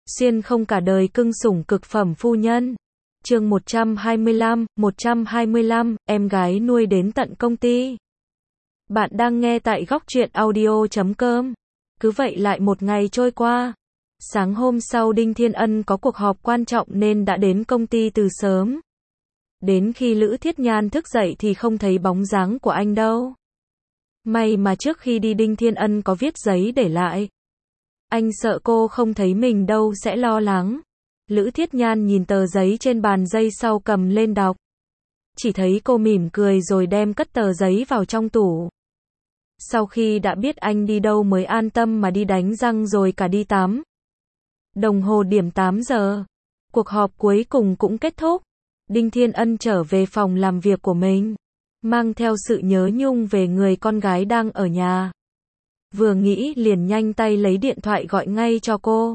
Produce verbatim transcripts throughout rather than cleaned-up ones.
Xuyên không cả đời cưng sủng cực phẩm phu nhân. Chương một trăm hai mươi lăm, một trăm hai mươi lăm, em gái nuôi đến tận công ty. Bạn đang nghe tại góc truyện audio chấm com. Cứ vậy lại một ngày trôi qua. Sáng hôm sau Đinh Thiên Ân có cuộc họp quan trọng nên đã đến công ty từ sớm. Đến khi Lữ Thiết Nhan thức dậy thì không thấy bóng dáng của anh đâu. May mà trước khi đi Đinh Thiên Ân có viết giấy để lại. Anh sợ cô không thấy mình đâu sẽ lo lắng. Lữ Thiết Nhan nhìn tờ giấy trên bàn giây sau cầm lên đọc. Chỉ thấy cô mỉm cười rồi đem cất tờ giấy vào trong tủ. Sau khi đã biết anh đi đâu mới an tâm mà đi đánh răng rồi cả đi tắm. Đồng hồ điểm tám giờ. Cuộc họp cuối cùng cũng kết thúc. Đinh Thiên Ân trở về phòng làm việc của mình. Mang theo sự nhớ nhung về người con gái đang ở nhà. Vừa nghĩ liền nhanh tay lấy điện thoại gọi ngay cho cô.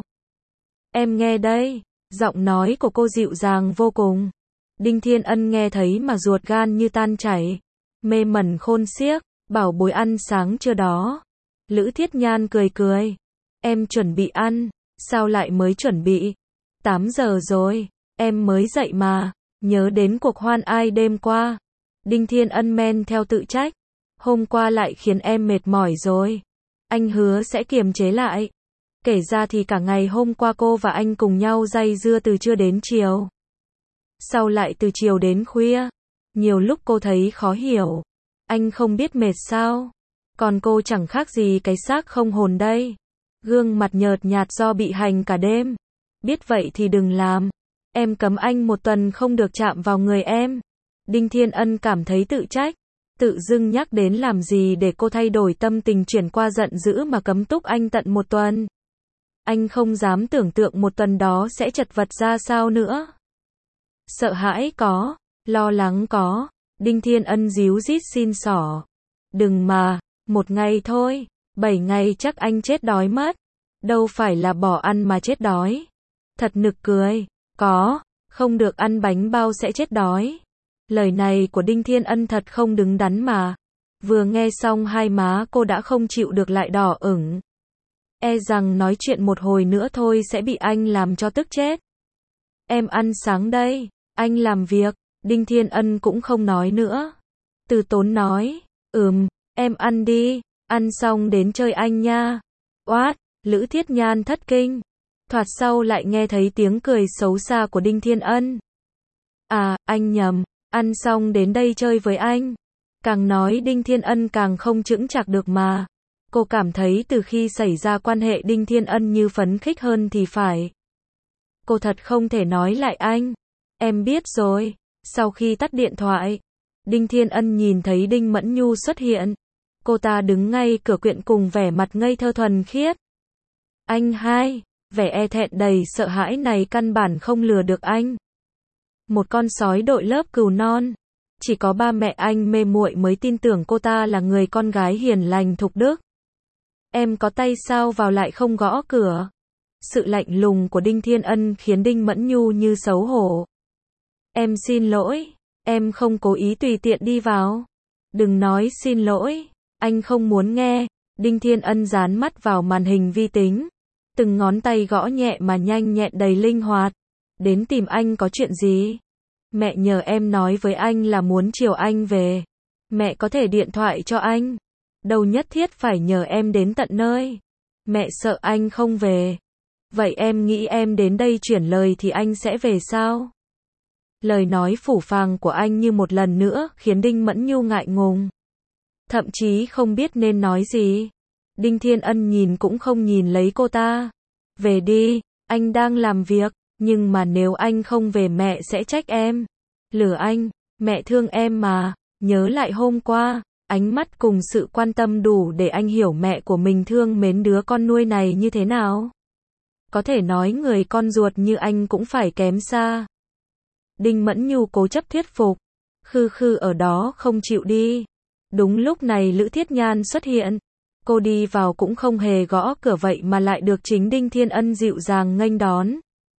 Em nghe đây. Giọng nói của cô dịu dàng vô cùng. Đinh Thiên Ân nghe thấy mà ruột gan như tan chảy. Mê mẩn khôn xiếc. Bảo bối ăn sáng chưa đó. Lữ Thiết Nhan cười cười. Em chuẩn bị ăn. Sao lại mới chuẩn bị? tám giờ rồi. Em mới dậy mà. Nhớ đến cuộc hoan ai đêm qua. Đinh Thiên Ân men theo tự trách. Hôm qua lại khiến em mệt mỏi rồi. Anh hứa sẽ kiềm chế lại. Kể ra thì cả ngày hôm qua cô và anh cùng nhau day dưa từ trưa đến chiều. Sau lại từ chiều đến khuya. Nhiều lúc cô thấy khó hiểu. Anh không biết mệt sao? Còn cô chẳng khác gì cái xác không hồn đây. Gương mặt nhợt nhạt do bị hành cả đêm. Biết vậy thì đừng làm. Em cấm anh một tuần không được chạm vào người em. Đinh Thiên Ân cảm thấy tự trách. Tự dưng nhắc đến làm gì để cô thay đổi tâm tình chuyển qua giận dữ mà cấm túc anh tận một tuần. Anh không dám tưởng tượng một tuần đó sẽ chật vật ra sao nữa. Sợ hãi có, lo lắng có. Đinh Thiên Ân díu dít xin xỏ. Đừng mà, một ngày thôi, bảy ngày chắc anh chết đói mất. Đâu phải là bỏ ăn mà chết đói. Thật nực cười. Có, không được ăn bánh bao sẽ chết đói. Lời này của Đinh Thiên Ân thật không đứng đắn mà. Vừa nghe xong hai má cô đã không chịu được lại đỏ ửng. E rằng nói chuyện một hồi nữa thôi sẽ bị anh làm cho tức chết. Em ăn sáng đây, anh làm việc. Đinh Thiên Ân cũng không nói nữa. Từ tốn nói, ừm, em ăn đi, ăn xong đến chơi anh nha. Oát, Lữ Thiết Nhan thất kinh. Thoạt sau lại nghe thấy tiếng cười xấu xa của Đinh Thiên Ân. À, anh nhầm, ăn xong đến đây chơi với anh. Càng nói Đinh Thiên Ân càng không chững chạc được mà. Cô cảm thấy từ khi xảy ra quan hệ Đinh Thiên Ân như phấn khích hơn thì phải. Cô thật không thể nói lại anh. Em biết rồi. Sau khi tắt điện thoại, Đinh Thiên Ân nhìn thấy Đinh Mẫn Nhu xuất hiện. Cô ta đứng ngay cửa quyện cùng vẻ mặt ngây thơ thuần khiết. Anh hai, vẻ e thẹn đầy sợ hãi này căn bản không lừa được anh. Một con sói đội lớp cừu non. Chỉ có ba mẹ anh mê muội mới tin tưởng cô ta là người con gái hiền lành thục đức. Em có tay sao vào lại không gõ cửa. Sự lạnh lùng của Đinh Thiên Ân khiến Đinh Mẫn Nhu như xấu hổ. Em xin lỗi, em không cố ý tùy tiện đi vào. Đừng nói xin lỗi, anh không muốn nghe. Đinh Thiên Ân dán mắt vào màn hình vi tính. Từng ngón tay gõ nhẹ mà nhanh nhẹn đầy linh hoạt. Đến tìm anh có chuyện gì? Mẹ nhờ em nói với anh là muốn chiều anh về. Mẹ có thể điện thoại cho anh. Đâu nhất thiết phải nhờ em đến tận nơi. Mẹ sợ anh không về. Vậy em nghĩ em đến đây chuyển lời thì anh sẽ về sao? Lời nói phũ phàng của anh như một lần nữa khiến Đinh Mẫn Nhu ngại ngùng. Thậm chí không biết nên nói gì. Đinh Thiên Ân nhìn cũng không nhìn lấy cô ta. Về đi, anh đang làm việc. Nhưng mà nếu anh không về mẹ sẽ trách em. Lừa anh, mẹ thương em mà. Nhớ lại hôm qua, ánh mắt cùng sự quan tâm đủ để anh hiểu mẹ của mình thương mến đứa con nuôi này như thế nào. Có thể nói người con ruột như anh cũng phải kém xa. Đinh Mẫn Nhu cố chấp thuyết phục. Khư khư ở đó không chịu đi. Đúng lúc này Lữ Thiết Nhan xuất hiện. Cô đi vào cũng không hề gõ cửa vậy mà lại được chính Đinh Thiên Ân dịu dàng nghênh đón.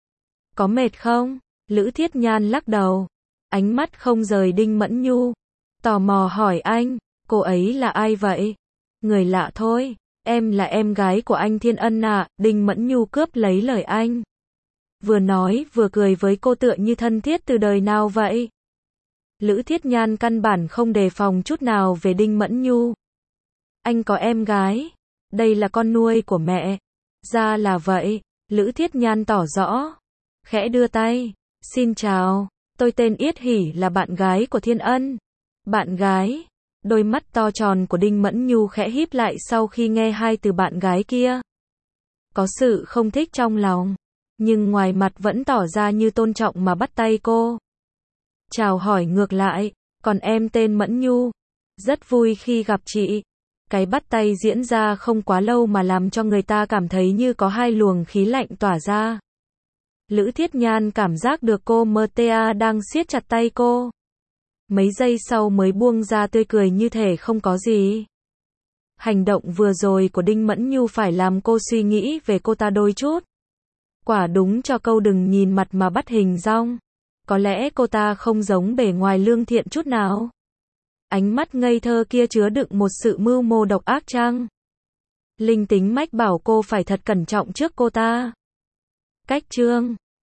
Có mệt không? Lữ Thiết Nhan lắc đầu. Ánh mắt không rời Đinh Mẫn Nhu. Tò mò hỏi anh, cô ấy là ai vậy? Người lạ thôi, em là em gái của anh Thiên Ân à, Đinh Mẫn Nhu cướp lấy lời anh. vừa nói vừa cười với cô tựa như thân thiết từ đời nào vậy. Lữ Thiết Nhan căn bản không đề phòng chút nào về Đinh Mẫn Nhu. Anh có em gái, đây là con nuôi của mẹ. Ra là vậy, Lữ Thiết Nhan tỏ rõ, khẽ đưa tay, xin chào, tôi tên Yết Hỷ là bạn gái của Thiên Ân. Bạn gái, đôi mắt to tròn của Đinh Mẫn Nhu khẽ híp lại sau khi nghe hai từ bạn gái kia. Có sự không thích trong lòng, nhưng ngoài mặt vẫn tỏ ra như tôn trọng mà bắt tay cô. Chào hỏi ngược lại, còn em tên Mẫn Nhu, rất vui khi gặp chị. Cái bắt tay diễn ra không quá lâu mà làm cho người ta cảm thấy như có hai luồng khí lạnh tỏa ra. Lữ Thiết Nhan cảm giác được cô em tê a đang siết chặt tay cô. Mấy giây sau mới buông ra tươi cười như thể không có gì. Hành động vừa rồi của Đinh Mẫn Nhu phải làm cô suy nghĩ về cô ta đôi chút. Quả đúng cho câu đừng nhìn mặt mà bắt hình dong. Có lẽ cô ta không giống bề ngoài lương thiện chút nào. Ánh mắt ngây thơ kia chứa đựng một sự mưu mô độc ác chăng? Linh tính mách bảo cô phải thật cẩn trọng trước cô ta. Cách chương